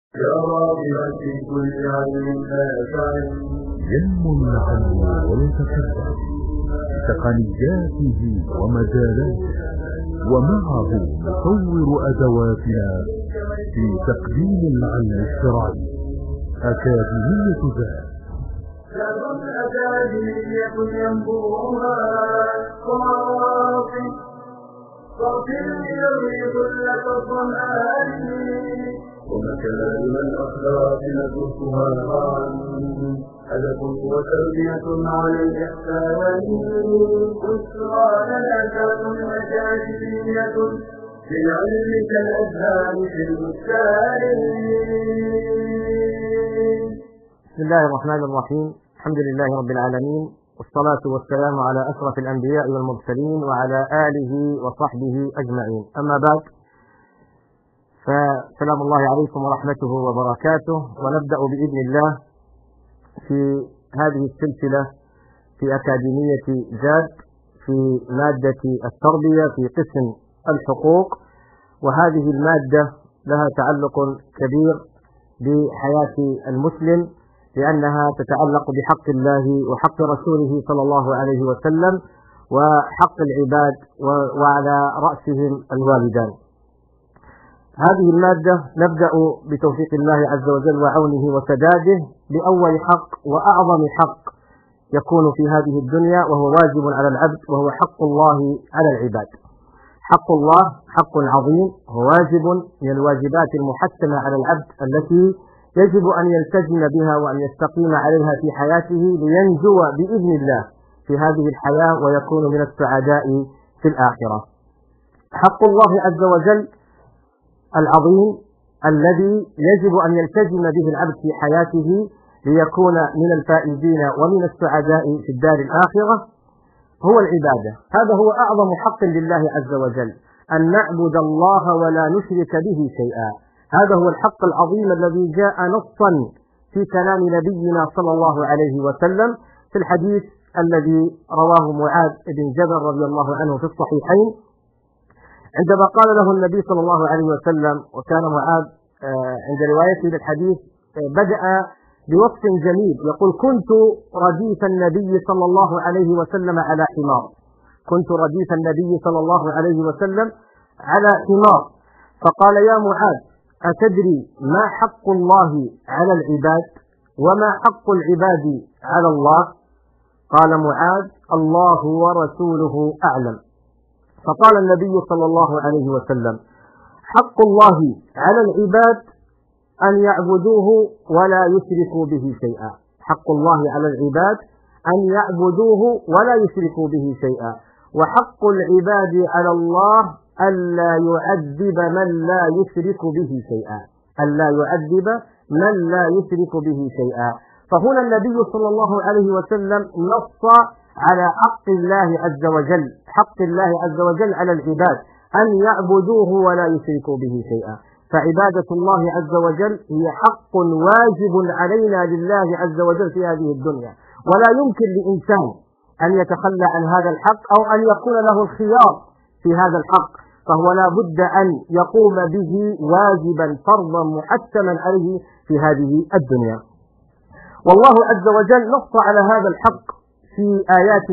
يا راغبا في كل علم نافع ينمو العلم ويتكبر بتقنياته ومجالاته، ومعه نطور أدواتنا في تقديم العلم الشرعي. أكاديمية ذات لهم أكاديمية ينبوها صافي صافي يروي ظلة الظمآن، ومكارم الأخلاق نزكها معا، أدب وتربية على الإحسان، بشرى لنا مجازية بالعلم كالأذهان في البستان. بسم الله الرحمن الرحيم. الحمد لله رب العالمين، والصلاة والسلام على أشرف الأنبياء والمرسلين وعلى آله وصحبه أجمعين. أما بعد، فسلام الله عليكم ورحمته وبركاته. ونبدأ بإذن الله في هذه السلسلة في أكاديمية جاد في مادة التربية في قسم الحقوق، وهذه المادة لها تعلق كبير بحياة المسلم، لأنها تتعلق بحق الله وحق رسوله صلى الله عليه وسلم وحق العباد وعلى رأسهم الوالدان. هذه المادة نبدأ بتوفيق الله عز وجل وعونه وسداده بأول حق وأعظم حق يكون في هذه الدنيا، وهو واجب على العبد، وهو حق الله على العباد. حق الله حق عظيم، هو واجب من الواجبات المحتمة على العبد التي يجب أن يلتزم بها وأن يستقيم عليها في حياته لينجو بإذن الله في هذه الحياة ويكون من السعداء في الآخرة. حق الله عز وجل العظيم الذي يجب أن يلتزم به العبد في حياته ليكون من الفائزين ومن السعداء في الدار الآخرة هو العبادة. هذا هو أعظم حق لله عز وجل، أن نعبد الله ولا نشرك به شيئا. هذا هو الحق العظيم الذي جاء نصا في كلام نبينا صلى الله عليه وسلم في الحديث الذي رواه معاذ بن جبل رضي الله عنه في الصحيحين، عندما قال له النبي صلى الله عليه وسلم، وكان معاذ عند روايته للحديث بدأ بوصف جميل، يقول: كنت رديف النبي صلى الله عليه وسلم على حمار. كنت رديف النبي صلى الله عليه وسلم على حمار. فقال: يا معاذ، أتدري ما حق الله على العباد وما حق العباد على الله؟ قال معاذ: الله ورسوله أعلم. فقال النبي صلى الله عليه وسلم: حق الله على العباد أن يعبدوه ولا يشركوا به شيئا. حق الله على العباد أن يعبدوه ولا يشركوا به شيئا، وحق العباد على الله ألا يعذب من لا يشرك به شيئا. ألا يعذب من لا يشرك به شيئا. فهنا النبي صلى الله عليه وسلم نص على حق الله عز وجل، حق الله عز وجل على العباد أن يعبدوه ولا يشركوا به شيئا. فعبادة الله عز وجل هي حق واجب علينا لله عز وجل في هذه الدنيا، ولا يمكن لإنسان أن يتخلى عن هذا الحق أو أن يكون له الخيار في هذا الحق، فهو لا بد أن يقوم به واجبا فرضا محتما عليه في هذه الدنيا. والله عز وجل نص على هذا الحق في آيات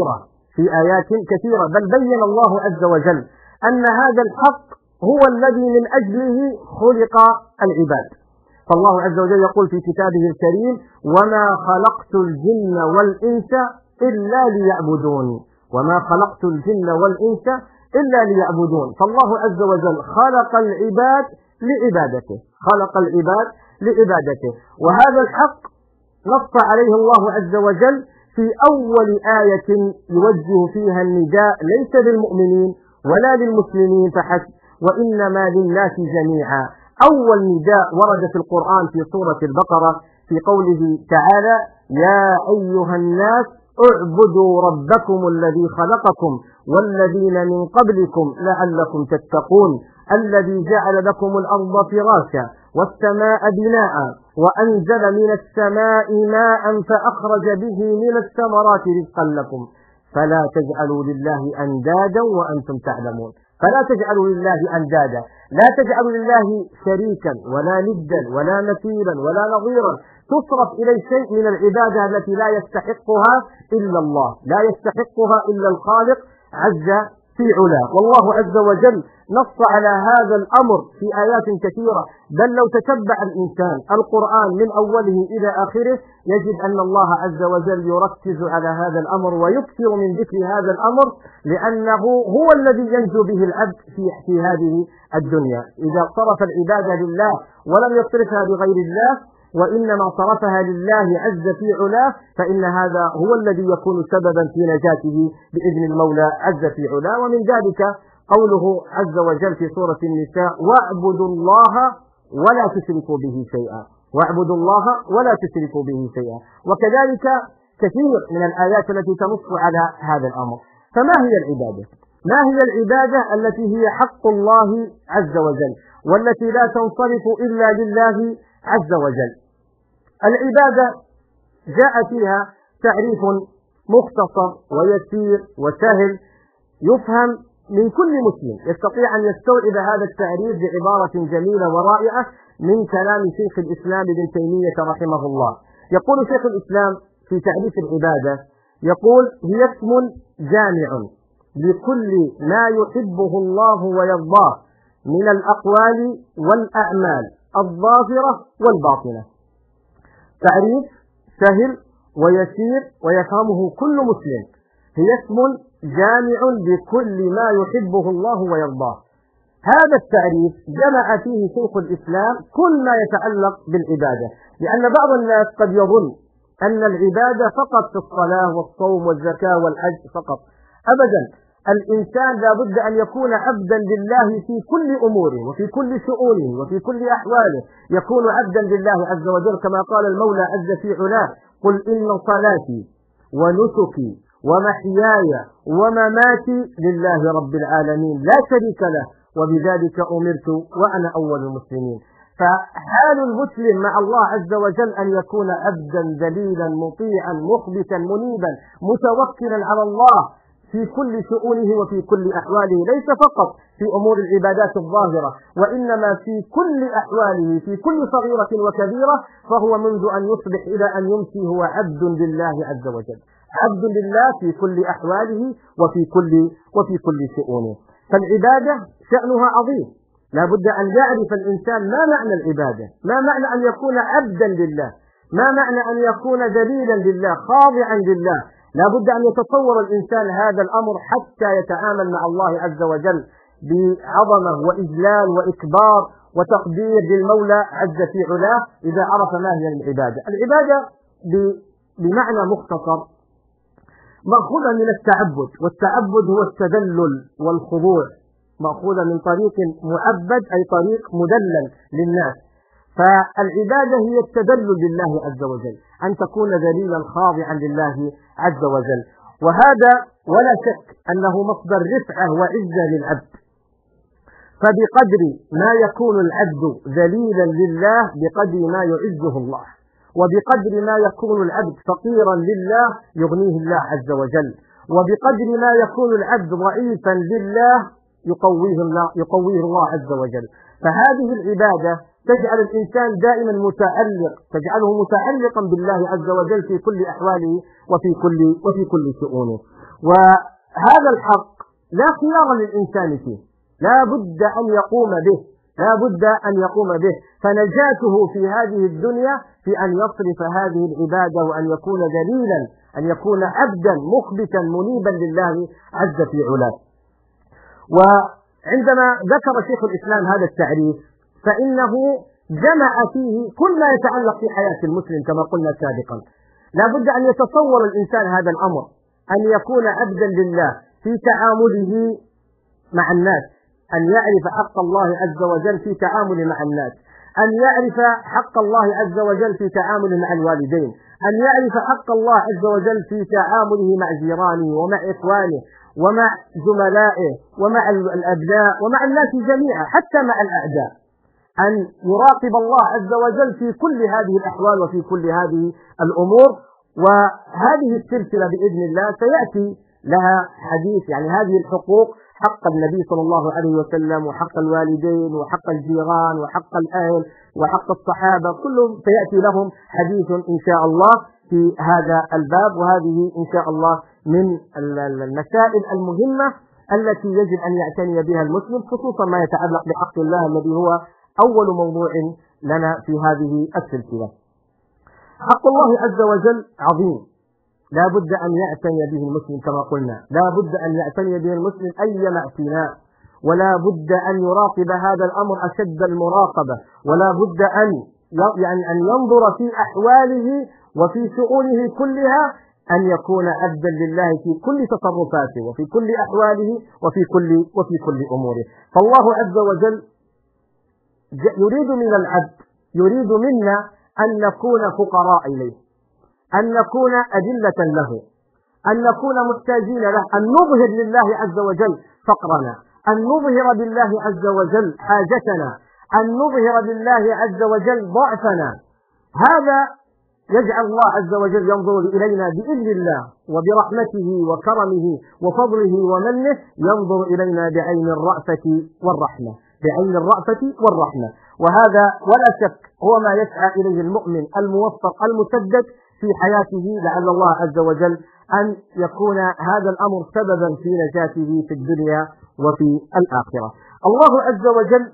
كثيرة، بل بين الله عز وجل أن هذا الحق هو الذي من أجله خلق العباد. فالله عز وجل يقول في كتابه الكريم: وما خلقت الجن والإنس إلا ليعبدون. وما خلقت الجن والإنس إلا ليعبدون. فالله عز وجل خلق العباد لعبادته، خلق العباد لعبادته. وهذا الحق نص عليه الله عز وجل في أول آية يوجه فيها النداء ليس للمؤمنين ولا للمسلمين فحسب، وإنما للناس جميعا. أول نداء ورد في القرآن في سورة البقرة في قوله تعالى: يا أيها الناس اعبدوا ربكم الذي خلقكم والذين من قبلكم لعلكم تتقون، الذي جعل لكم الأرض فراشا والسماء بناء وأنزل من السماء ماء فأخرج به من الثمرات رزقا لكم فلا تجعلوا لله أندادا وأنتم تعلمون. فلا تجعلوا لله أندادا، لا تجعلوا لله شريكا ولا ندا ولا مثيلا ولا نظيرا تصرف إليه شيء من العبادة التي لا يستحقها إلا الله، لا يستحقها إلا الخالق عز في علاه. والله عز وجل نص على هذا الأمر في آيات كثيرة، بل لو تتبع الإنسان القرآن من أوله إلى آخره يجد أن الله عز وجل يركز على هذا الأمر ويكثر من ذكر هذا الأمر، لأنه هو الذي ينجو به العبد في هذه الدنيا. إذا صرف العبادة لله ولم يصرفها لغير الله وإنما صرفها لله عز في علاه، فإن هذا هو الذي يكون سببا في نجاته بإذن المولى عز في علاه. ومن ذلك قوله عز وجل في سورة النساء: واعبدوا الله ولا تشركوا به شيئا، واعبدوا الله ولا تشركوا به شيئا. وكذلك كثير من الآيات التي تنص على هذا الأمر. فما هي العبادة؟ ما هي العبادة التي هي حق الله عز وجل والتي لا تنصرف إلا لله عز وجل؟ العبادة جاء فيها تعريف مختصر ويسير وسهل يفهم من كل مسلم، يستطيع أن يستوعب هذا التعريف بعبارة جميلة ورائعة من كلام شيخ الإسلام ابن تيمية رحمه الله. يقول شيخ الإسلام في تعريف العبادة، يقول: هي اسم جامع لكل ما يحبه الله ويرضاه من الأقوال والأعمال الظاهرة والباطنة. تعريف سهل ويسير ويفهمه كل مسلم. هي اسم جامع لكل ما يحبه الله ويرضاه. هذا التعريف جمع فيه شيخ الإسلام كل ما يتعلق بالعبادة، لأن بعض الناس قد يظن أن العبادة فقط في الصلاة والصوم والزكاة والحج فقط. أبدا، الإنسان لا بد أن يكون عبدا لله في كل أموره وفي كل شؤونه وفي كل أحواله، يكون عبدا لله عز وجل كما قال المولى عز في علاه: قل إن صلاتي ونسكي ومحياي ومماتي لله رب العالمين لا شريك له وبذلك أمرت وأنا أول المسلمين. فحال المسلم مع الله عز وجل أن يكون عبدا ذليلا مطيعا مخبتا منيبا متوكلا على الله في كل شؤونه وفي كل أحواله، ليس فقط في أمور العبادات الظاهرة وإنما في كل أحواله، في كل صغيرة وكبيرة، فهو منذ أن يصبح إلى أن يمسي هو عبد لله عز وجل، عبد لله في كل أحواله وفي كل شؤونه. فالعبادة شأنها عظيم، لا بد أن يعرف الإنسان ما معنى العبادة، ما معنى أن يكون عبدا لله، ما معنى أن يكون ذليلا لله خاضعا لله. لا بد أن يتصور الإنسان هذا الأمر حتى يتعامل مع الله عز وجل بعظمة وإجلال وإكبار وتقدير للمولى عز في علاه إذا عرف ما هي العبادة. العبادة بمعنى مختصر مأخوذة من التعبد، والتعبد هو التذلل والخضوع، مأخوذة من طريق معبد أي طريق مدلل للناس. فالعبادة هي التذلل لله عز وجل، أن تكون ذليلا خاضعا لله عز وجل. وهذا ولا شك أنه مصدر رفعة وعزة للعبد، فبقدر ما يكون العبد ذليلا لله بقدر ما يعزه الله، وبقدر ما يكون العبد فقيرا لله يغنيه الله عز وجل، وبقدر ما يكون العبد ضعيفا لله يقويه الله عز وجل. فهذه العبادة تجعل الإنسان دائما تجعله متعلقا بالله عز وجل في كل أحواله وفي كل شؤونه. وهذا الحق لا خيار للإنسان فيه، لا بد أن يقوم به، فنجاته في هذه الدنيا في أن يصرف هذه العبادة وأن يكون ذليلا، أن يكون عبدا مخبتا منيبا لله عز في علاه. وعندما ذكر شيخ الإسلام هذا التعريف فإنه جمع فيه كل ما يتعلق في حياة المسلم كما قلنا سابقا. لا بد أن يتصور الإنسان هذا الأمر، أن يكون عبدا لله في تعامله مع الناس، أن يعرف حق الله عز وجل في تعامله مع الناس، أن يعرف حق الله عز وجل في تعامله مع الوالدين، أن يعرف حق الله عز وجل في تعامله مع جيرانه ومع إخوانه ومع زملائه ومع الأبناء ومع الناس جميعا حتى مع الأعداء، أن يراقب الله عز وجل في كل هذه الأحوال وفي كل هذه الأمور. وهذه السلسلة بإذن الله سيأتي لها حديث، يعني هذه الحقوق حق النبي صلى الله عليه وسلم وحق الوالدين وحق الجيران وحق الأهل وحق الصحابة، كلهم سيأتي لهم حديث إن شاء الله في هذا الباب. وهذه إن شاء الله من المسائل المهمة التي يجب أن يعتني بها المسلم، خصوصا ما يتعلق بحق الله الذي هو أول موضوع لنا في هذه السلسلة. حق الله عز وجل عظيم، لا بد أن يعتني به المسلم كما قلنا، لا بد أن يعتني به المسلم أيما اعتناء، ولا بد أن يراقب هذا الأمر أشد المراقبة، ولا بد أن ينظر في أحواله وفي شؤونه كلها، أن يكون عبدا لله في كل تصرفاته وفي كل أحواله وفي كل أموره. فالله عز وجل يريد من العبد، يريد منا أن نكون فقراء إليه، أن نكون أذلة له، أن نكون محتاجين له، أن نظهر لله عز وجل فقرنا، أن نظهر لله عز وجل حاجتنا، أن نظهر لله عز وجل ضعفنا. هذا يجعل الله عز وجل ينظر إلينا بإذن الله وبرحمته وكرمه وفضله ومنه، ينظر إلينا بعين الرأفة والرحمة، بعين الرأفة والرحمة. وهذا ولا شك هو ما يسعى إليه المؤمن الموفق المسدد في حياته، لعل الله عز وجل أن يكون هذا الأمر سببا في نجاته في الدنيا وفي الآخرة. الله عز وجل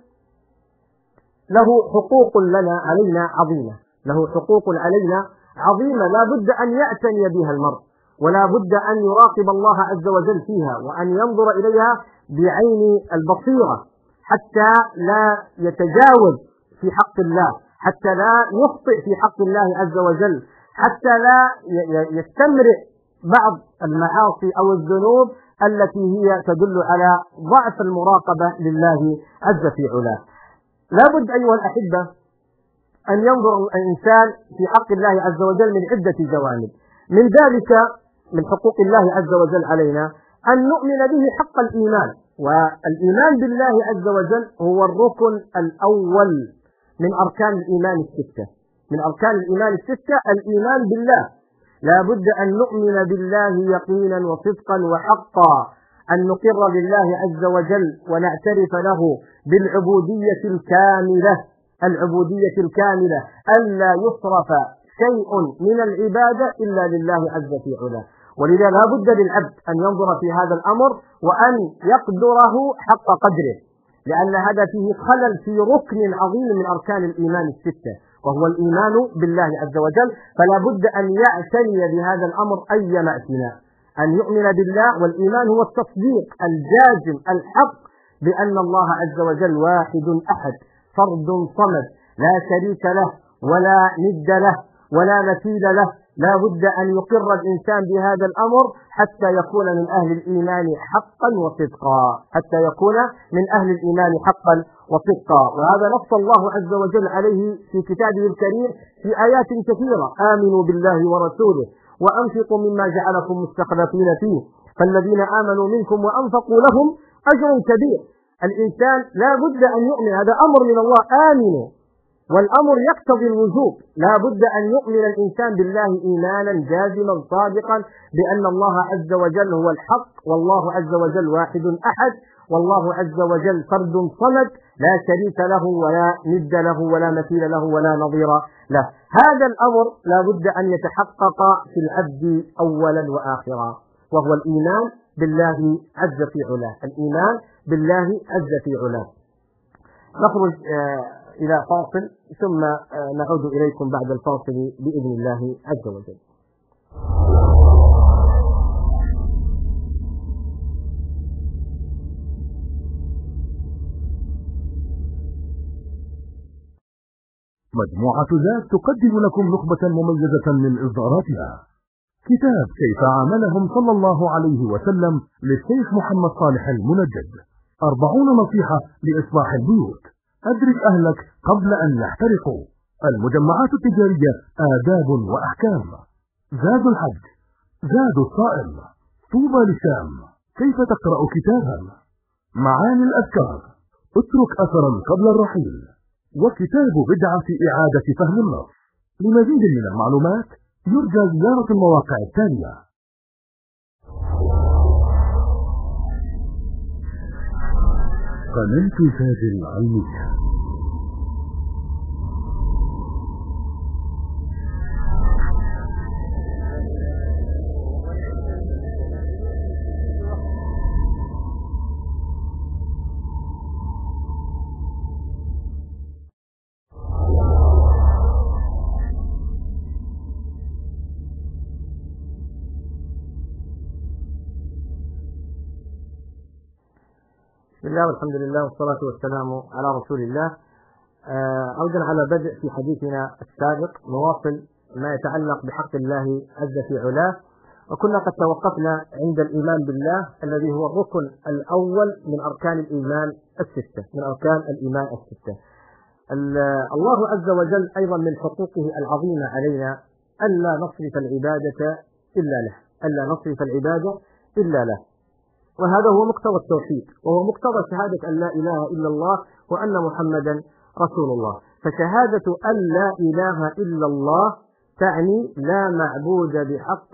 له حقوق علينا عظيمة، له حقوق علينا عظيمة لا بد أن يعتني بها المرء، ولا بد أن يراقب الله عز وجل فيها، وأن ينظر إليها بعين البصيرة حتى لا يتجاوز في حق الله، حتى لا يخطئ في حق الله عز وجل، حتى لا يستمرئ بعض المعاصي أو الذنوب التي هي تدل على ضعف المراقبة لله عز في علاه. لا بد أيها الأحبة أن ينظر الإنسان في حق الله عز وجل من عدة جوانب. من ذلك من حقوق الله عز وجل علينا أن نؤمن به حق الإيمان، والإيمان بالله عز وجل هو الركن الأول من أركان الإيمان الستة، من أركان الإيمان الستة الإيمان بالله. لا بد أن نؤمن بالله يقينا وصدقا وحقا، أن نقر بالله عز وجل ونعترف له بالعبودية الكاملة، العبودية الكاملة، ألا يصرف شيء من العبادة إلا لله عز في علاه. ولذا لا بد للعبد أن ينظر في هذا الأمر وأن يقدره حق قدره، لأن هذا فيه خلل في ركن عظيم من أركان الإيمان الستة، وهو الإيمان بالله عز وجل. فلا بد أن يعتني بهذا الأمر أيما اعتناء، أن يؤمن بالله. والإيمان هو التصديق الجازم الحق بأن الله عز وجل واحد أحد فرد صمد لا شريك له ولا ند له ولا مثيل له. لا بد أن يقر الإنسان بهذا الأمر حتى يكون من أهل الإيمان حقا وصدقا، حتى يكون من أهل الإيمان حقا وصدقا. وهذا نص الله عز وجل عليه في كتابه الكريم في آيات كثيرة: آمنوا بالله ورسوله وأنفقوا مما جعلكم مستخلفين فيه فالذين آمنوا منكم وأنفقوا لهم أجر كبير. الإنسان لا بد أن يؤمن، هذا أمر من الله، آمنوا، والأمر يقتضي الوجوب. لا بد أن يؤمن الإنسان بالله إيمانا جازما صادقا بأن الله عز وجل هو الحق، والله عز وجل واحد أحد، والله عز وجل فرد صمد لا شريك له ولا ند له ولا مثيل له ولا نظير له. هذا الأمر لا بد أن يتحقق في العبد أولا وآخرا، وهو الإيمان بالله عز في علاه، الإيمان بالله عز في علاه. نخرج إلى فاصل ثم نعود إليكم بعد الفاصل بإذن الله عز وجل. مجموعة ذات تقدم لكم نخبة مميزة من إصداراتها: كتاب كيف عاملهم صلى الله عليه وسلم للشيخ محمد صالح المنجد، 40 نصيحة لإصلاح البيوت، أدرك أهلك قبل أن يحترقوا، المجمعات التجارية آداب وأحكام، زاد الحج، زاد الصائم، طوبى للشام، كيف تقرأ كتابا، معاني الأذكار، اترك أثرا قبل الرحيل، وكتاب بدعة إعادة فهم النص. لمزيد من المعلومات يرجى زيارة المواقع التالية: قناة تاج العلمية. بسم الله والحمد لله والصلاة والسلام على رسول الله. أولا على بدء في حديثنا السابق نواصل ما يتعلق بحق الله عز في علاه، وكنا قد توقفنا عند الإيمان بالله الذي هو الركن الأول من أركان الإيمان الستة، الله عز وجل أيضا من حقوقه العظيمة علينا ألا نصرف العبادة إلا له، وهذا هو مقتضى التوحيد، وهو مقتضى شهادة أن لا إله إلا الله وأن محمدا رسول الله. فشهادة أن لا إله إلا الله تعني لا معبود بحق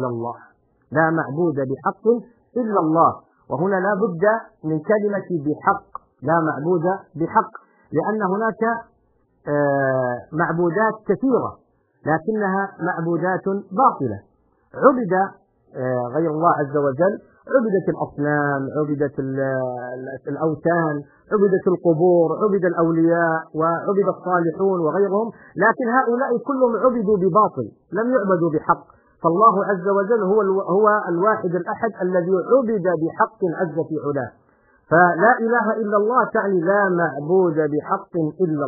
إلا الله، وهنا لا بد من كلمة بحق، لا معبود بحق، لأن هناك معبودات كثيرة لكنها معبودات باطلة، عبد غير الله عز وجل، عبدت الأصنام، عبدت الأوثان، عبدت القبور، عبد الأولياء، وعبد الصالحون وغيرهم، لكن هؤلاء كلهم عبدوا بباطل، لم يعبدوا بحق. فالله عز وجل هو الواحد الأحد الذي عبد بحق عز في علاه. فلا إله إلا الله تعني لا معبود بحق إلا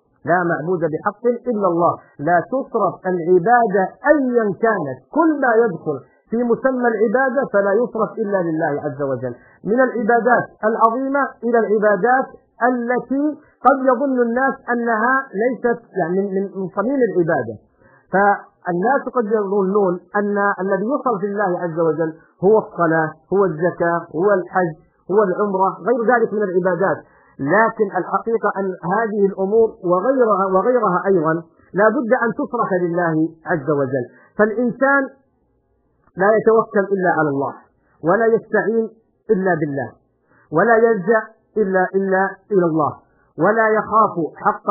الله، لا تصرف العبادة أيا كانت، كل ما يدخل في مسمى العبادة فلا يصرف إلا لله عز وجل، من العبادات العظيمة إلى العبادات التي قد يظن الناس أنها ليست من صميم العبادة. فالناس قد يظنون أن الذي يصرف لله عز وجل هو الصلاة، هو الزكاة، هو الحج، هو العمرة، غير ذلك من العبادات، لكن الحقيقة أن هذه الأمور وغيرها أيضا لا بد أن تصرف لله عز وجل. فالإنسان لا يتوكل إلا على الله، ولا يستعين إلا بالله، ولا يلجأ إلا إلى الله، ولا يخاف حق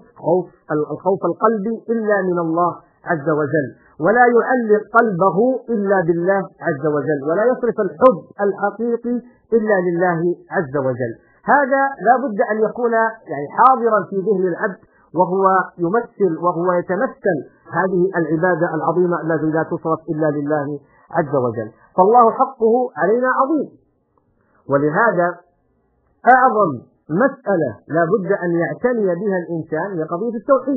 الخوف القلبي إلا من الله عز وجل، ولا يعلق قلبه إلا بالله عز وجل، ولا يصرف الحب الحقيقي إلا لله عز وجل. هذا لا بد أن يكون حاضرا في ذهن العبد، وهو يتمثل هذه العبادة العظيمة التي لا تصرف إلا لله عز وجل. فالله حقه علينا عظيم، ولهذا أعظم مسألة لا بد أن يعتني بها الإنسان هي قضية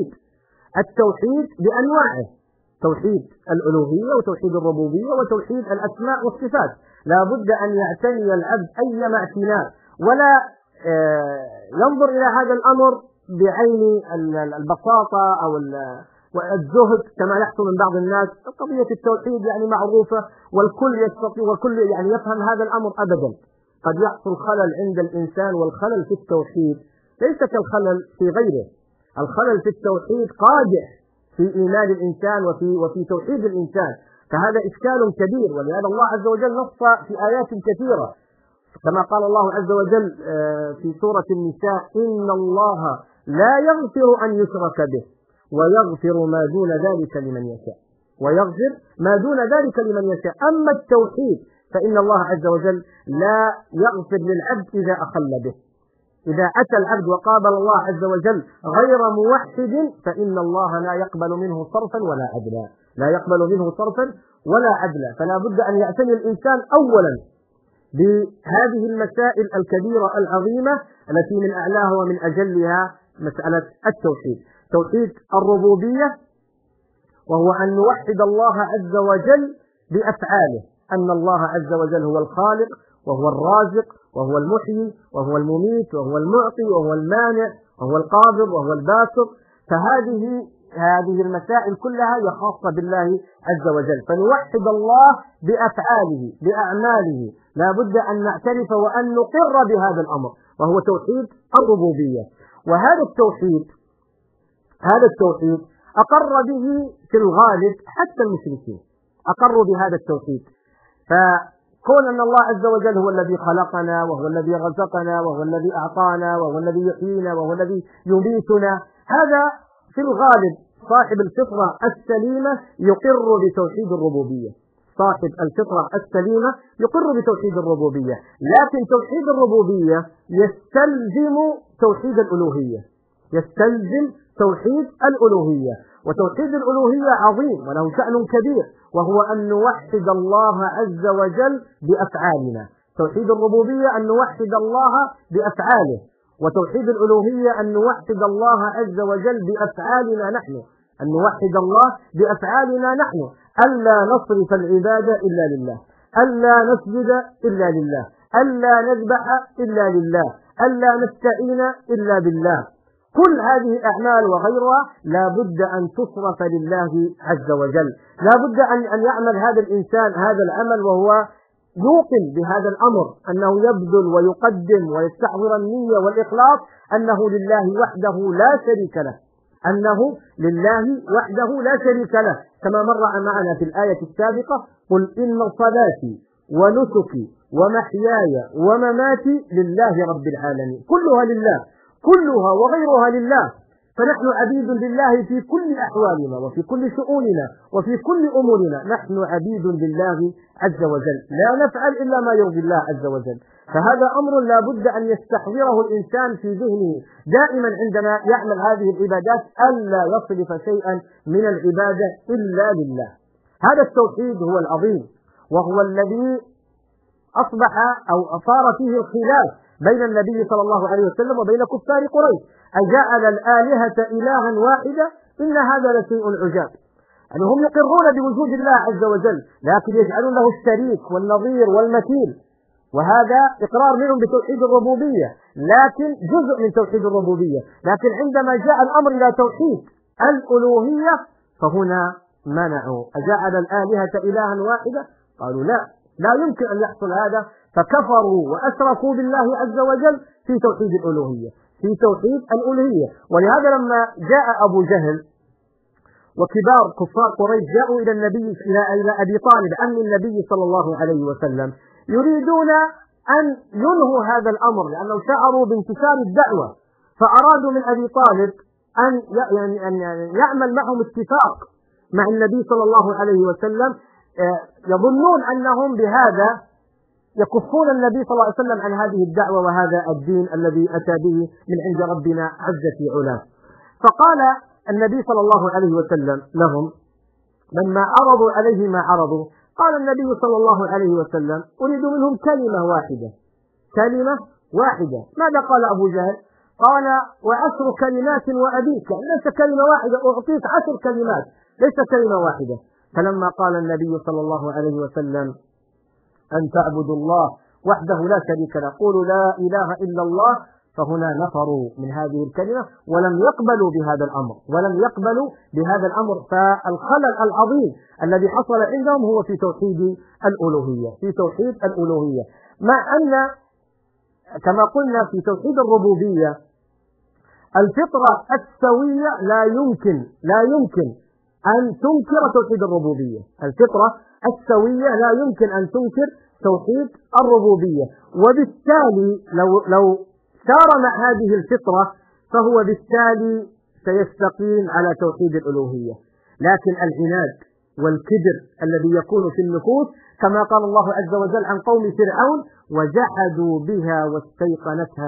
التوحيد بأنواعه، توحيد الألوهية وتوحيد الربوبية وتوحيد الأسماء والصفات. لا بد أن يعتني العبد أيما اعتناء، ولا ينظر إلى هذا الأمر بعين البساطة أو والزهد كما يحصل من بعض الناس. قضية التوحيد معروفة والكل يستطيع والكل يفهم هذا الأمر، أبدا. قد يحصل خلل عند الإنسان، والخلل في التوحيد ليس كالخلل في غيره. الخلل في التوحيد قادح في إيمان الإنسان وفي توحيد الإنسان، فهذا إشكال كبير. ولهذا الله عز وجل نص في آيات كثيرة، كما قال الله عز وجل في سورة النساء: إن الله لا يغفر أن يشرك به ويغفر ما دون ذلك لمن يشاء. أما التوحيد فإن الله عز وجل لا يغفر للعبد إذا أخل به. إذا أتى العبد وقابل الله عز وجل غير موحد فإن الله لا يقبل منه صرفا ولا عدلا. فلا بد أن يعتني الإنسان أولا بهذه المسائل الكبيرة العظيمة التي من أعلاها ومن أجلها مسألة التوحيد، توحيد الربوبية، وهو أن نوحد الله عز وجل بأفعاله، أن الله عز وجل هو الخالق وهو الرازق وهو المحيي وهو المميت وهو المعطي وهو المانع وهو القابض وهو الباسط. فهذه المسائل كلها هي خاصة بالله عز وجل، فنوحد الله بأفعاله بأعماله. لا بد أن نعترف وأن نقر بهذا الأمر، وهو توحيد الربوبية. وهذا التوحيد أقر به في الغالب حتى المشركين، أقروا بهذا التوحيد. كون أن الله عز وجل هو الذي خلقنا وهو الذي رزقنا وهو الذي أعطانا وهو الذي يحيينا وهو الذي يميتنا، هذا في الغالب صاحب الفطرة السليمة يقر بتوحيد الربوبية. صاحب الفطرة السليمة يقر بتوحيد الربوبية، لكن توحيد الربوبية يستلزم توحيد الألوهية، يستلزم توحيد الألوهية، وتوحيد الألوهية عظيم وله شأن كبير، وهو أن نوحد الله عز وجل بأفعالنا. توحيد الربوبية أن نوحد الله بأفعاله، وتوحيد الألوهية أن نوحد الله عز وجل بأفعالنا نحن، أن نوحد الله بأفعالنا نحن، ألا نصرف العبادة إلا لله، ألا نسجد إلا لله، ألا نذبح إلا لله، ألا نستعين إلا بالله. كل هذه الأعمال وغيرها لا بد أن تصرف لله عز وجل، لا بد أن يعمل هذا الإنسان هذا العمل وهو يوقن بهذا الأمر، أنه يبذل ويقدم ويستحضر النية والإخلاص أنه لله وحده لا شريك له، أنه لله وحده لا شريك له، كما مر معنا في الآية السابقة: قل إن صلاتي ونسكي ومحياي ومماتي لله رب العالمين، كلها لله، كلها وغيرها لله. فنحن عبيد لله في كل أحوالنا وفي كل شؤوننا وفي كل أمورنا، نحن عبيد لله عز وجل، لا نفعل إلا ما يرضي الله عز وجل. فهذا أمر لا بد أن يستحضره الإنسان في ذهنه دائما عندما يعمل هذه العبادات، ألا يصرف شيئا من العبادة إلا لله. هذا التوحيد هو العظيم، وهو الذي أصبح أو أصار فيه الخلاف بين النبي صلى الله عليه وسلم وبين كفار قريش: أجعل الآلهة إلها واحدة إن هذا لشيء عجاب. يعني هم يقرون بوجود الله عز وجل، لكن يجعلون له الشريك والنظير والمثيل، وهذا إقرار منهم بتوحيد الربوبية، لكن جزء من توحيد الربوبية. لكن عندما جاء الأمر إلى توحيد الألوهية فهنا منعوا: أجعل الآلهة إلها واحدة، قالوا لا يمكن أن يحصل هذا، فكفروا وأشركوا بالله عز وجل في توحيد الألوهية، في توحيد الألوهية. ولهذا لما جاء أبو جهل وكبار كفار قريش جاءوا إلى النبي إلى أبي طالب عم النبي صلى الله عليه وسلم يريدون أن ينهوا هذا الأمر، لأنه شعروا بانتشار الدعوة، فأرادوا من أبي طالب أن يعمل معهم اتفاق مع النبي صلى الله عليه وسلم، يظنون أنهم بهذا يكفون النبي صلى الله عليه وسلم عن هذه الدعوة وهذا الدين الذي أتى به من عند ربنا عز في علاه. فقال النبي صلى الله عليه وسلم لهم لما عرضوا عليه ما عرضوا، قال النبي صلى الله عليه وسلم: أريد منهم كلمة واحدة، كلمة واحدة. ماذا قال أبو جهل؟ قال: وعشر كلمات وأبيك، ليس كلمة واحدة، أعطيك 10 كلمات ليس كلمة واحدة. فلما قال النبي صلى الله عليه وسلم: أن تعبدوا الله وحده لا شريك له، قولوا لا إله إلا الله، فهنا نفروا من هذه الكلمة ولم يقبلوا بهذا الأمر، فالخلل العظيم الذي حصل عندهم هو في توحيد الألوهية، مع أن كما قلنا في توحيد الربوبية الفطرة السوية لا يمكن أن تنكر توحيد الربوبية، الفطرة السوية لا يمكن أن تنكر توحيد الربوبية، وبالتالي لو سار مع هذه الفطرة فهو بالتالي سيستقيم على توحيد الألوهية. لكن العناد والكبر الذي يكون في النفوس، كما قال الله عز وجل عن قوم فرعون: وجحدوا بها واستيقنتها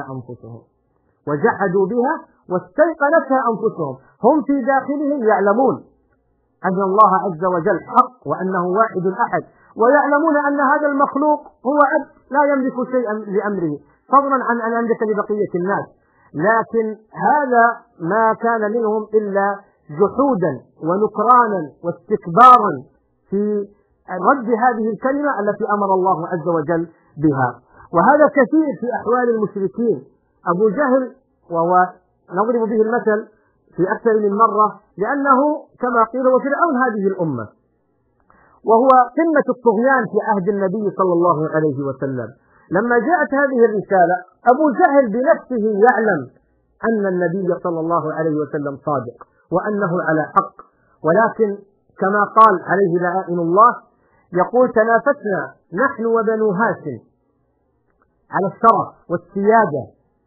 أنفسهم، هم في داخلهم يعلمون أن الله عز وجل حق وأنه واحد أحد، ويعلمون أن هذا المخلوق هو عبد لا يملك شيئا لأمره، فضلا عن أن يملك لبقية الناس. لكن هذا ما كان منهم إلا جحودا ونكرانا واستكبارا في رد هذه الكلمة التي أمر الله عز وجل بها. وهذا كثير في أحوال المشركين. أبو جهل، وهو نضرب به المثل في أكثر من مرة، لأنه كما قيل وفرعون هذه الأمة، وهو قمة الطغيان في عهد النبي صلى الله عليه وسلم. لما جاءت هذه الرسالة أبو جهل بنفسه يعلم أن النبي صلى الله عليه وسلم صادق وأنه على حق، ولكن كما قال عليه لعائن الله: يقول تنافسنا نحن وبنو هاشم على الشرف والسيادة،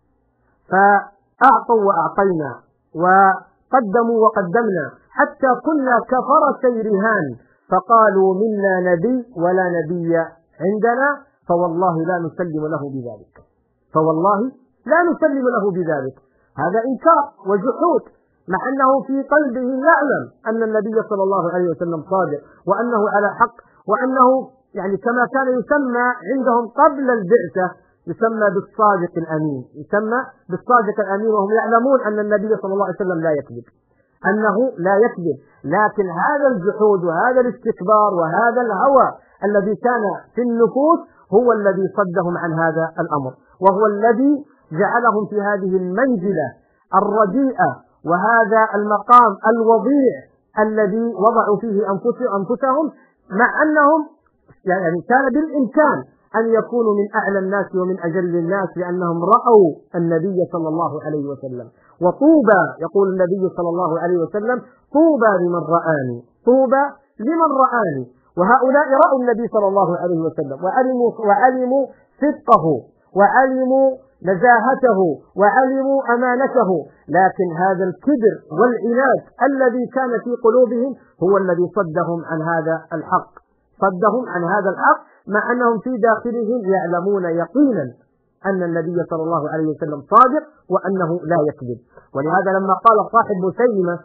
فأعطوا وأعطينا وقدموا وقدمنا حتى كنا كفرسي رهان، فقالوا منا نبي ولا نبي عندنا، فوالله لا نسلم له بذلك، فوالله لا نسلم له بذلك. هذا إنكار وجحود، مع أنه في قلبه يعلم أن النبي صلى الله عليه وسلم صادق وأنه على حق، وأنه يعني كما كان يسمى عندهم قبل البعثة يسمى بالصادق الأمين، يسمى بالصادق الأمين، وهم يعلمون أن النبي صلى الله عليه وسلم لا يكذب، أنه لا يكذب. لكن هذا الجحود وهذا الاستكبار وهذا الهوى الذي كان في النفوس هو الذي صدهم عن هذا الأمر، وهو الذي جعلهم في هذه المنزلة الرديئة وهذا المقام الوضيع الذي وضعوا فيه أنفسهم، مع أنهم يعني كان بالإمكان أن يكونوا من أعلى الناس ومن أجل الناس، لأنهم رأوا النبي صلى الله عليه وسلم. وطوبى، يقول النبي صلى الله عليه وسلم: طوبى لمن رآني، طوبى لمن رآني. وهؤلاء رأوا النبي صلى الله عليه وسلم وعلموا صدقه وعلموا نزاهته وعلموا أمانته، لكن هذا الكبر والعناد الذي كان في قلوبهم هو الذي صدهم عن هذا الحق، صدهم عن هذا الحق، مع أنهم في داخلهم يعلمون يقينا أن النبي صلى الله عليه وسلم صادق وأنه لا يكذب. ولهذا لما قال صاحب مسيلمة،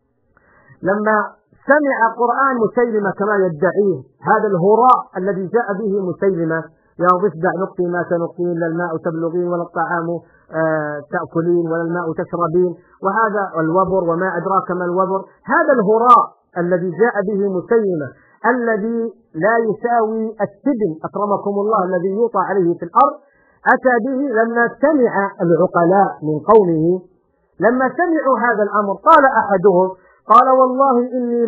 لما سمع قرآن مسيلمة كما يدعيه، هذا الهراء الذي جاء به مسيلمة: يا ضفدع نقي ما تنقين، لا الماء تبلغين ولا الطعام تأكلين ولا الماء تشربين، وهذا الوبر وما أدراك ما الوبر. هذا الهراء الذي جاء به مسيلمة الذي لا يساوي السبن أكرمكم الله الذي يوطى عليه في الأرض، أتى به لما سمع العقلاء من قومه، لما سمعوا هذا الأمر قال أحدهم: قال والله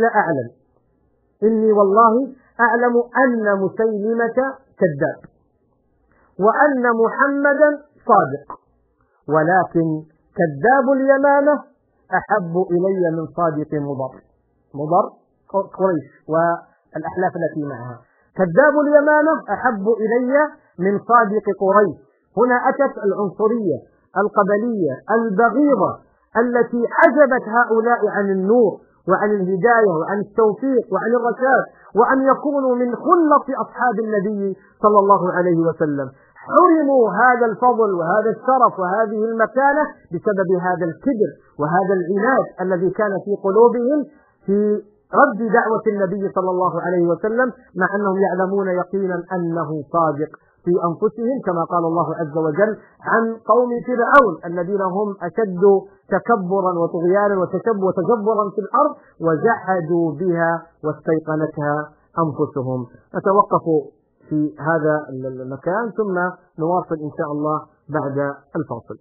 إني والله أعلم أن مسيلمة كذاب وأن محمدا صادق، ولكن كذاب اليمامة أحب إلي من صادق مضر قريش والأحلاف التي معها. كذاب اليمامة أحب إلي من صادق قريش. هنا أتت العنصرية القبلية البغيضة التي حجبت هؤلاء عن النور وعن الهداية وعن التوفيق وعن الرشاد، وأن يكونوا من خلة أصحاب النبي صلى الله عليه وسلم. حرموا هذا الفضل وهذا الشرف وهذه المكانة بسبب هذا الكبر وهذا العناد الذي كان في قلوبهم في رد دعوة النبي صلى الله عليه وسلم، مع أنهم يعلمون يقينا أنه صادق في أنفسهم، كما قال الله عز وجل عن قوم فرعون الذين هم أشد تكبرا وطغيانا وتجبرا في الأرض وجحدوا بها واستيقنتها أنفسهم. نتوقف في هذا المكان ثم نواصل إن شاء الله بعد الفاصل.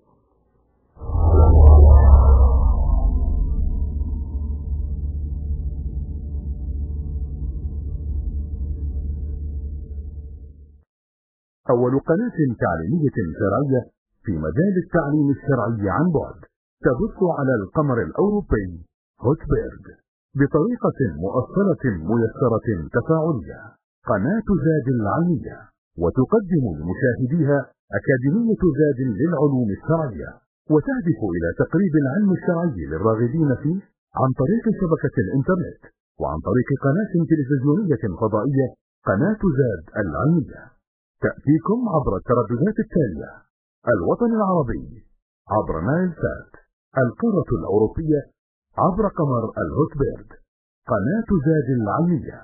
أول قناة تعليمية شرعية في مجال التعليم الشرعي عن بعد تبث على القمر الأوروبي هوتبيرغ بطريقة مؤصلة ميسرة تفاعلية، قناة زاد العلمية، وتقدم لمشاهديها أكاديمية زاد للعلوم الشرعية، وتهدف إلى تقريب العلم الشرعي للراغبين فيه عن طريق شبكة الإنترنت وعن طريق قناة تلفزيونية فضائية قناة زاد العلمية. تأتيكم عبر الترددات التالية: الوطن العربي عبر نايل سات، القارة الأوروبية عبر قمر الهوتبيرغ، قناة زاد العلمية.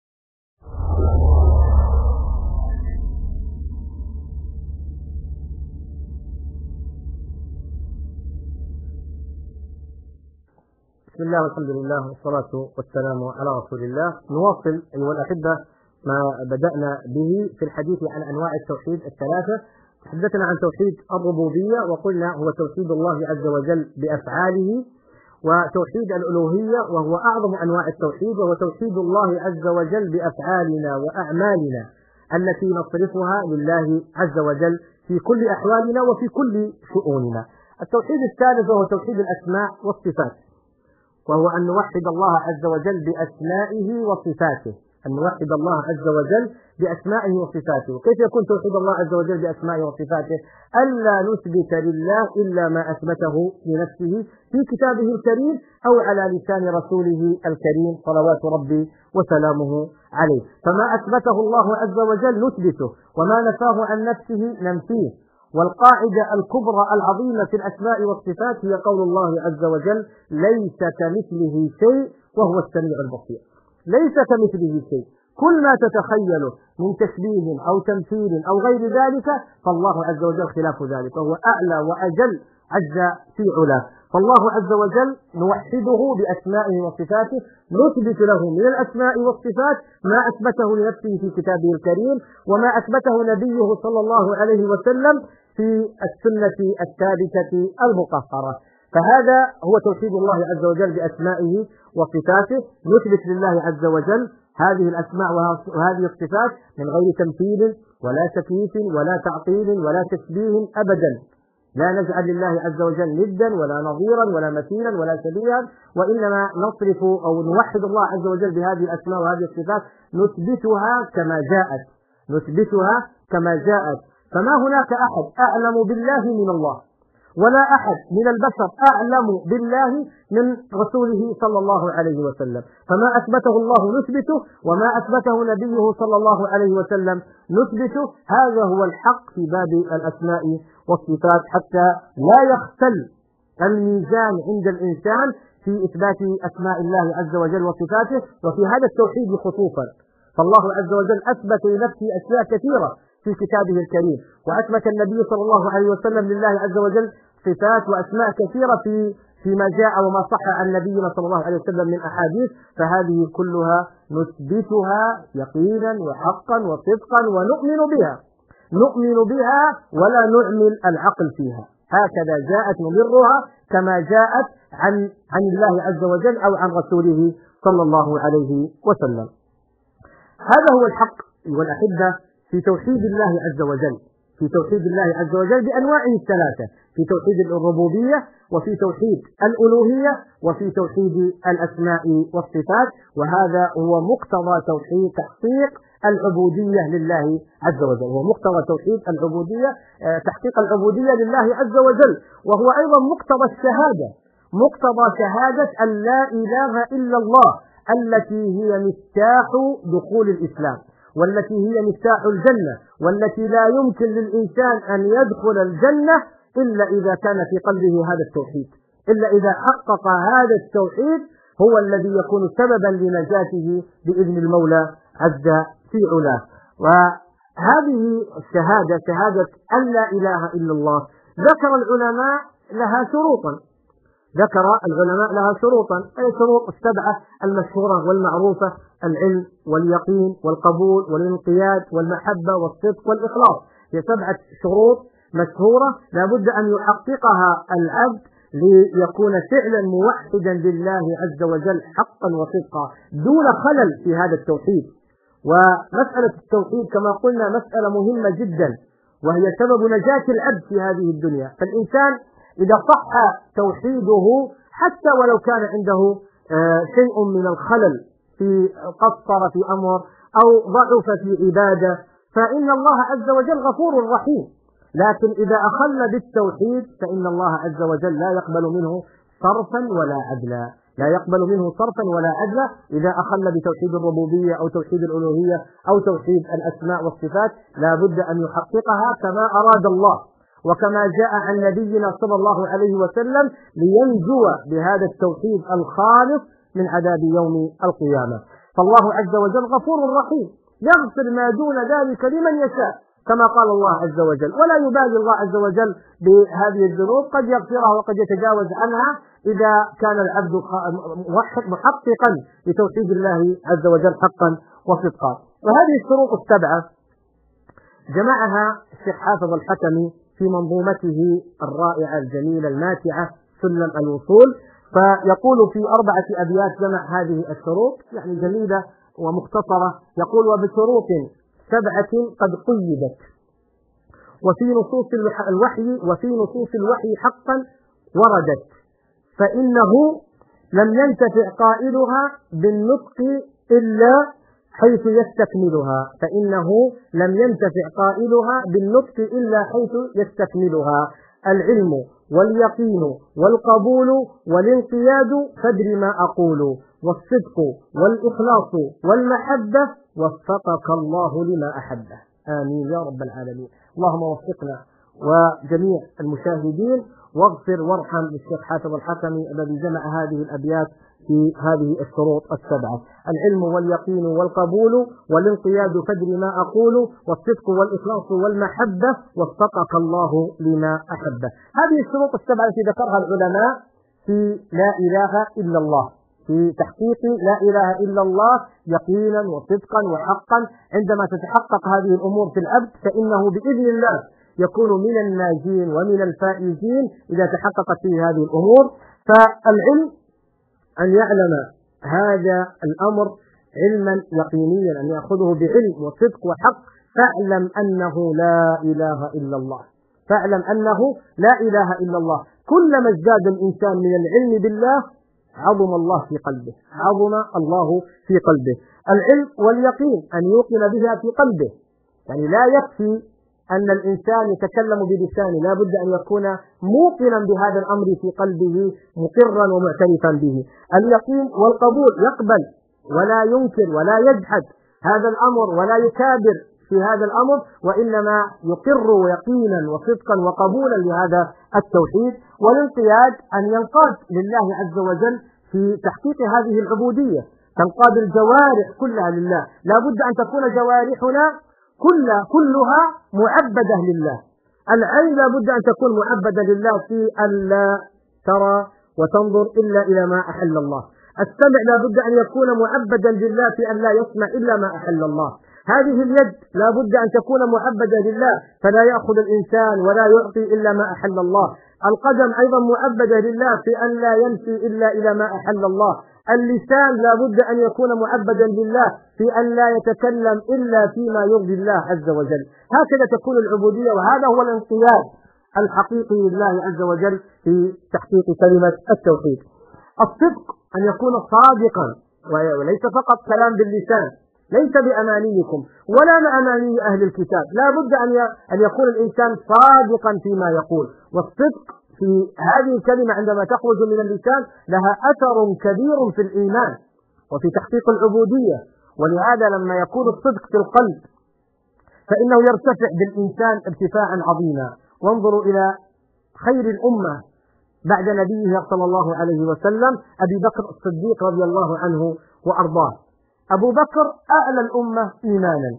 بسم الله والحمد لله والصلاة والسلام على رسول الله. نواصل أيها الأحبة ما بدأنا به في الحديث عن أنواع التوحيد الثلاثة. تحدثنا عن توحيد الربوبية وقلنا هو توحيد الله عز وجل بأفعاله، وتوحيد الألوهية وهو أعظم أنواع التوحيد، وهو توحيد الله عز وجل بأفعالنا وأعمالنا التي نصرفها لله عز وجل في كل أحوالنا وفي كل شؤوننا. التوحيد الثالث وهو توحيد الأسماء والصفات، وهو أن نوحد الله عز وجل بأسمائه وصفاته، أن نوحد الله عز وجل بأسمائه وصفاته. وكيف يكون توحيد الله عز وجل بأسمائه وصفاته؟ ألا نثبت لله إلا ما أثبته لنفسه في كتابه الكريم أو على لسان رسوله الكريم صلوات ربي وسلامه عليه. فما أثبته الله عز وجل نثبته، وما نفاه عن نفسه ننفيه. والقاعدة الكبرى العظيمة في الأسماء والصفات هي قول الله عز وجل: ليس كمثله شيء وهو السميع البصير. ليس كمثله شيء، كل ما تتخيله من تشبيه أو تمثيل أو غير ذلك فالله عز وجل خلاف ذلك، وهو أعلى وأجل عز في علاه. فالله عز وجل نوحده بأسمائه وصفاته، نثبت له من الأسماء والصفات ما أثبته لنفسه في كتابه الكريم، وما أثبته نبيه صلى الله عليه وسلم في السنة الثابتة المطهرة. فهذا هو توحيد الله عز وجل بأسمائه وصفاته. نثبت لله عز وجل هذه الأسماء وهذه الصفات من غير تمثيل ولا تكييف ولا تعطيل ولا تشبيه أبدا. لا نجعل لله عز وجل ندا ولا نظيرا ولا مثيلا ولا شبيها، وإنما نصرف أو نوحد الله عز وجل بهذه الأسماء وهذه الصفات، نثبتها كما جاءت. فما هناك أحد أعلم بالله من الله، ولا أحد من البشر أعلم بالله من رسوله صلى الله عليه وسلم. فما أثبته الله نثبته، وما أثبته نبيه صلى الله عليه وسلم نثبته. هذا هو الحق في باب الأسماء والصفات، حتى لا يختل الميزان عند الإنسان في إثبات أسماء الله عز وجل وصفاته، وفي هذا التوحيد خصوصا. فالله عز وجل أثبت لنفسه أشياء كثيرة في كتابه الكريم، وأثبت النبي صلى الله عليه وسلم لله عز وجل صفات وأسماء كثيرة فيما جاء وما صح عن نبينا صلى الله عليه وسلم من أحاديث. فهذه كلها نثبتها يقينا وحقا وصدقا، نؤمن بها ولا نعمل العقل فيها. هكذا جاءت نمرها كما جاءت عن الله عز وجل أو عن رسوله صلى الله عليه وسلم. هذا هو الحق والأحبة في توحيد الله عز وجل، بأنواعه الثلاثة: في توحيد الربوبية، وفي توحيد الألوهية، وفي توحيد الأسماء والصفات. وهذا هو مقتضى توحيد تحقيق العبودية لله عز وجل، هو مقتضى توحيد العبودية، تحقيق العبودية لله عز وجل. وهو أيضا مقتضى شهادة أن لا إله إلا الله، التي هي مفتاح دخول الإسلام، والتي هي مفتاح الجنة، والتي لا يمكن للإنسان أن يدخل الجنة إلا إذا كان في قلبه هذا التوحيد، إلا إذا حقق هذا التوحيد هو الذي يكون سببا لنجاته بإذن المولى عز في علاه. وهذه الشهادة، شهادة أن لا إله إلا الله، ذكر العلماء لها شروطا، أي شروط السبعة المشهورة والمعروفة: العلم واليقين والقبول والانقياد والمحبة والصدق والإخلاص. هي 7 شروط مشهورة لا بد أن يحققها العبد ليكون فعلا موحدا لله عز وجل حقا وصدقا دون خلل في هذا التوحيد. ومسألة التوحيد كما قلنا مسألة مهمة جدا، وهي سبب نجاة العبد في هذه الدنيا. فالإنسان إذا صح توحيده حتى ولو كان عنده شيء من الخلل في قصر في أمر أو ضعف في عبادة، فإن الله عز وجل غفور رحيم. لكن إذا أخل بالتوحيد فإن الله عز وجل لا يقبل منه صرفا ولا عدلا. إذا أخل بتوحيد الربوبية أو توحيد الألوهية أو توحيد الأسماء والصفات لا بد أن يحققها كما أراد الله وكما جاء عن نبينا صلى الله عليه وسلم، لينجو بهذا التوحيد الخالص من عذاب يوم القيامة. فالله عز وجل غفور رحيم، يغفر ما دون ذلك لمن يشاء كما قال الله عز وجل، ولا يبالي الله عز وجل بهذه الذنوب، قد يغفرها وقد يتجاوز عنها إذا كان العبد محققا لتوحيد الله عز وجل حقا وصدقا. وهذه الشروط السبعة جمعها الشيخ حافظ الحكمي في منظومته الرائعة الجميلة الماتعة سلم الوصول، فيقول في 4 أبيات جمع هذه الشروط، يعني جميلة ومختصرة. يقول: وبشروط 7 قد قيدت وفي نصوص الوحي حقا وردت، فإنه لم ينتفع قائلها بالنطق إلا حيث يستكملها، فإنه لم ينتفع قائلها بالنطق إلا حيث يستكملها. العلم واليقين والقبول والانقياد فادر ما أقول، والصدق والإخلاص والمحبة وفقك الله لما أحبه. آمين يا رب العالمين. اللهم وفقنا وجميع المشاهدين، واغفر وارحم للشيخ حافظ الحكمي الذي جمع هذه الأبيات في هذه الشروط السبعة: العلم واليقين والقبول والانقياد فادر ما أقول، والصدق والإخلاص والمحبة وفقك الله لما أحبه. هذه الشروط السبعة التي ذكرها العلماء في لا إله إلا الله، في تحقيق لا إله إلا الله يقينا وصدقا وحقا. عندما تتحقق هذه الأمور في العبد فإنه بإذن الله يكون من الناجين ومن الفائزين إذا تحققت فيه هذه الأمور. فالعلم أن يعلم هذا الأمر علما يقينيا، أن يأخذه بعلم وصدق وحق. فاعلم أنه لا إله إلا الله، فاعلم أنه لا إله إلا الله. كلما ازداد الإنسان من العلم بالله عظم الله في قلبه، عظم الله في قلبه. العلم واليقين أن يوقن بها في قلبه، يعني لا يكفي أن الإنسان يتكلم بلسانه، لا بد أن يكون موقنا بهذا الأمر في قلبه، مقرا ومعترفا به. اليقين والقبول، يقبل ولا ينكر ولا يجحد هذا الأمر ولا يكابر في هذا الأمر، وإنما يقر يقينا وصدقا وقبولا لهذا التوحيد. والانقياد أن ينقاد لله عز وجل في تحقيق هذه العبودية، تنقاد الجوارح كلها لله. لا بد أن تكون جوارحنا كلها معبدة لله. العين لا بد أن تكون معبدة لله في أن لا ترى وتنظر إلا إلى ما أحل الله. السمع لا بد أن يكون معبدا لله في أن لا يسمع إلا ما أحل الله. هذه اليد لا بد أن تكون معبدة لله فلا يأخذ الإنسان ولا يعطي إلا ما أحل الله. القدم أيضا معبدة لله في أن لا يمشي إلا إلى ما أحل الله. اللسان لا بد أن يكون معبدا لله في أن لا يتكلم إلا فيما يرضي الله عز وجل. هكذا تكون العبودية، وهذا هو الانقياد الحقيقي لله عز وجل في تحقيق كلمة التوحيد. الصدق أن يكون صادقا، وليس فقط كلام باللسان، ليس بأمانيكم ولا بأماني أهل الكتاب. لا بد أن يكون الإنسان صادقا فيما يقول. والصدق في هذه الكلمة عندما تخرج من اللسان لها أثر كبير في الإيمان وفي تحقيق العبودية. ولهذا لما يكون الصدق في القلب فإنه يرتفع بالإنسان ارتفاعا عظيما. وانظروا إلى خير الأمة بعد نبيه صلى الله عليه وسلم أبي بكر الصديق رضي الله عنه وأرضاه. أبو بكر أعلى الأمة إيمانا،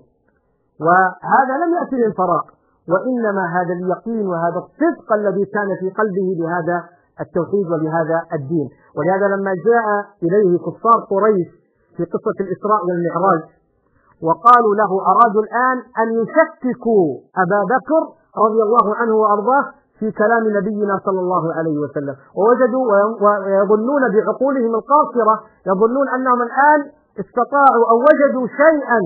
وهذا لم يأتي للفراغ، وإنما هذا اليقين وهذا الصدق الذي كان في قلبه بهذا التوحيد وبهذا الدين. ولهذا لما جاء إليه كفار قريش في قصة الإسراء والمعراج وقالوا له أرادوا الآن أن يشككوا أبا بكر رضي الله عنه وأرضاه في كلام نبينا صلى الله عليه وسلم، ووجدوا ويظنون بعقولهم القاصرة، يظنون أنهم الآن استطاعوا أو وجدوا شيئا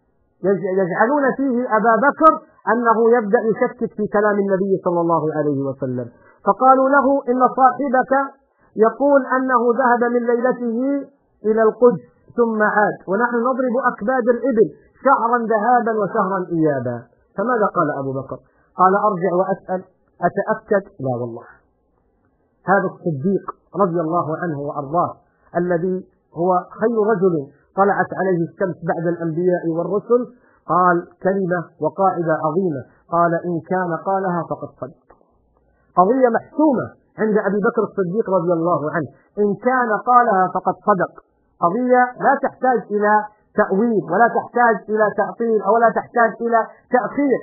يجعلون فيه أبا بكر أنه يبدأ يشكك في كلام النبي صلى الله عليه وسلم. فقالوا له إن صاحبك يقول أنه ذهب من ليلته إلى القدس ثم عاد، ونحن نضرب أكباد الإبل شهرا ذهابا وشهرا إيابا. فماذا قال أبو بكر؟ قال أرجع وأسأل أتأكد؟ لا والله. هذا الصديق رضي الله عنه وأرضاه الذي هو خير رجل طلعت عليه الشمس بعد الأنبياء والرسل قال كلمة وقاعدة عظيمة، قال إن كان قالها فقد صدق. قضية محسومة عند أبي بكر الصديق رضي الله عنه، إن كان قالها فقد صدق. قضية لا تحتاج إلى تأويل ولا تحتاج إلى تعطيل أو لا تحتاج إلى تأخير،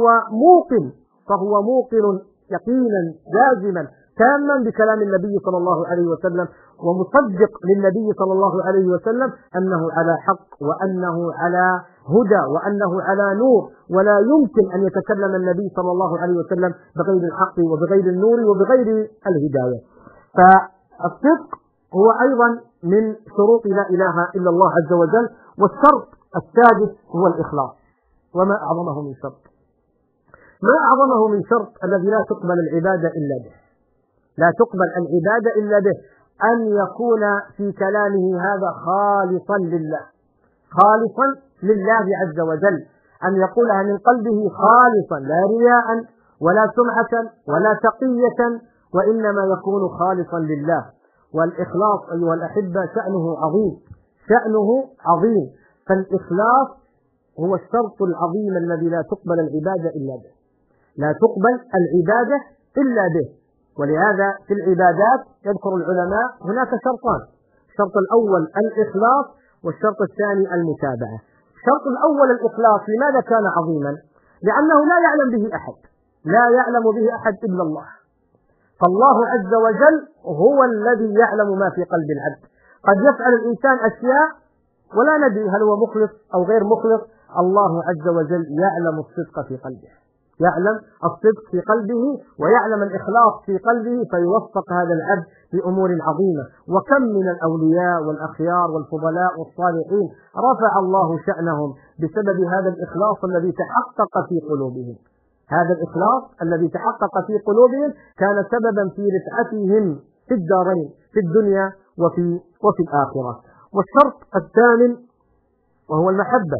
فهو موقن يقينا جازما تاما بكلام النبي صلى الله عليه وسلم، ومصدق للنبي صلى الله عليه وسلم أنه على حق وأنه على هدى وأنه على نور، ولا يمكن أن يتكلم النبي صلى الله عليه وسلم بغير الحق وبغير النور وبغير الهداية. فالصدق هو أيضا من شروط لا إله إلا الله عز وجل. والشرط السادس هو الإخلاص. وما أعظمه من شرط، ما أعظمه من شرط الذي لا تقبل العبادة إلا به، لا تقبل العبادة إلا به، أن يكون في كلامه هذا خالصا لله، خالصا لله عز وجل، أن يقولها من قلبه خالصا لا رياء ولا سمعة ولا تقية، وإنما يكون خالصا لله. والإخلاص أيها الأحبة شأنه عظيم، شأنه عظيم. فالإخلاص هو الشرط العظيم الذي لا تقبل العبادة إلا به، لا تقبل العبادة إلا به. ولهذا في العبادات يذكر العلماء هناك شرطان: الشرط الأول الإخلاص، والشرط الثاني المتابعة. الشرط الأول الإخلاص لماذا كان عظيما؟ لأنه لا يعلم به أحد، لا يعلم به أحد إلا الله، فالله عز وجل هو الذي يعلم ما في قلب العبد. قد يفعل الإنسان أشياء ولا ندري هل هو مخلص أو غير مخلص، الله عز وجل يعلم الصدق في قلبه، يعلم الصدق في قلبه ويعلم الإخلاص في قلبه، فيوفق هذا العبد لأمور عظيمة. وكم من الأولياء والأخيار والفضلاء والصالحين رفع الله شأنهم بسبب هذا الإخلاص الذي تحقق في قلوبهم. هذا الإخلاص الذي تحقق في قلوبهم كان سببا في رفعتهم في الدارين، في الدنيا وفي الآخرة. والشرط الثامن وهو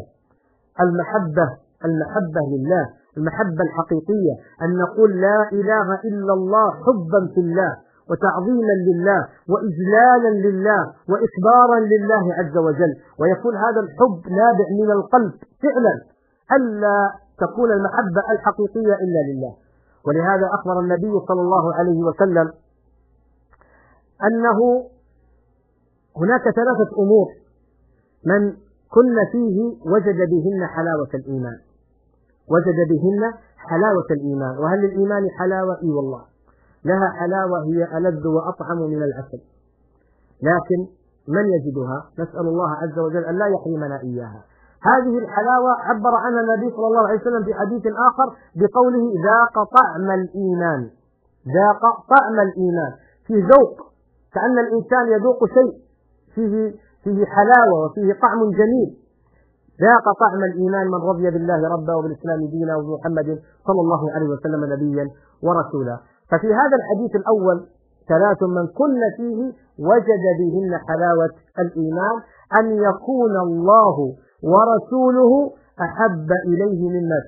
المحبة لله، المحبة الحقيقية، أن نقول لا إله إلا الله حبا في الله وتعظيما لله وإجلالا لله وإكبارا لله عز وجل، ويكون هذا الحب نابع من القلب فعلا، ألا تكون المحبة الحقيقية إلا لله. ولهذا أخبر النبي صلى الله عليه وسلم أنه هناك ثلاثة أمور من كن فيه وجد بهن حلاوة الإيمان، وجد بهن حلاوة الإيمان. وهل للإيمان حلاوة؟ إي والله لها حلاوة، هي ألذ وأطعم من العسل، لكن من يجدها؟ نسأل الله عز وجل أن لا يحرمنا إياها. هذه الحلاوة عبر عنها النبي صلى الله عليه وسلم في حديث آخر بقوله ذاق طعم الإيمان، ذاق طعم الإيمان، في ذوق، كأن الإنسان يذوق شيء فيه حلاوة وفيه طعم جميل. ذاق طعم الإيمان من رضي بالله ربا وبالإسلام دينا وبمحمد صلى الله عليه وسلم نبيا ورسولا. ففي هذا الحديث الأول ثلاث من كن فيه وجد بهن حلاوة الإيمان: أن يكون الله ورسوله أحب إليه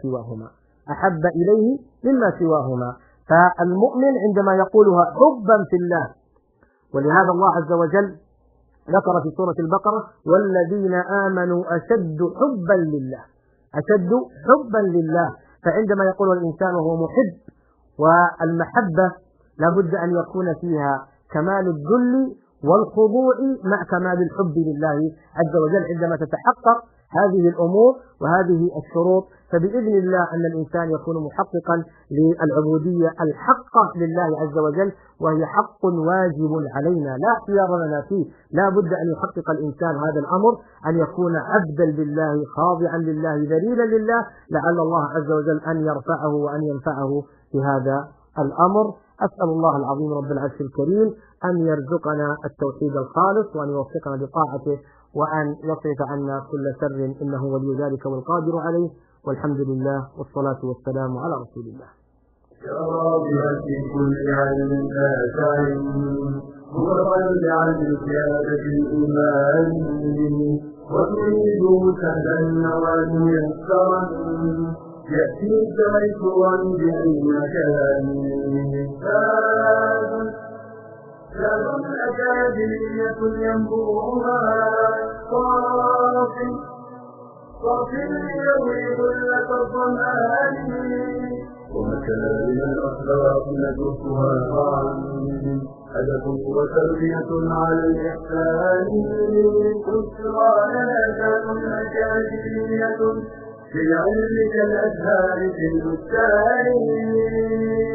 مما سواهما، فالمؤمن عندما يقولها حبا في الله. ولهذا الله عز وجل ذكر في سورة البقرة: والذين آمنوا أشد حبا لله. فعندما يقول الإنسان وهو محب، والمحبة لابد أن يكون فيها كمال الذل والخضوع مع كمال الحب لله عز وجل. عندما تتحقق هذه الأمور وهذه الشروط فبإذن الله أن الإنسان يكون محققا للعبودية الحقة لله عز وجل، وهي حق واجب علينا لا اختيار لنا فيه. لا بد أن يحقق الإنسان هذا الأمر، أن يكون عبدا لله خاضعا لله ذليلا لله، لعل الله عز وجل أن يرفعه وأن ينفعه في هذا الأمر. أسأل الله العظيم رب العرش الكريم أن يرزقنا التوحيد الخالص، وأن يوفقنا بطاعته، وأن يصرف عنا كل شر، إنه ولي ذلك والقادر عليه. والحمد لله والصلاة والسلام على رسول الله. يا رب في كل علم نافع متطلعا لزيادة الإيمان، وتريد سهلا وميسرا يأتيك ميسورا بأي مكان. زاد أكاديمية ينبوعها صافي يروي ظلة الظمآن، ومكارم الأخلاق ندرسها معا، هدف وتربية على الإحسان. بشرى لنا أكاديمية في العلم كالأزهار في البستان.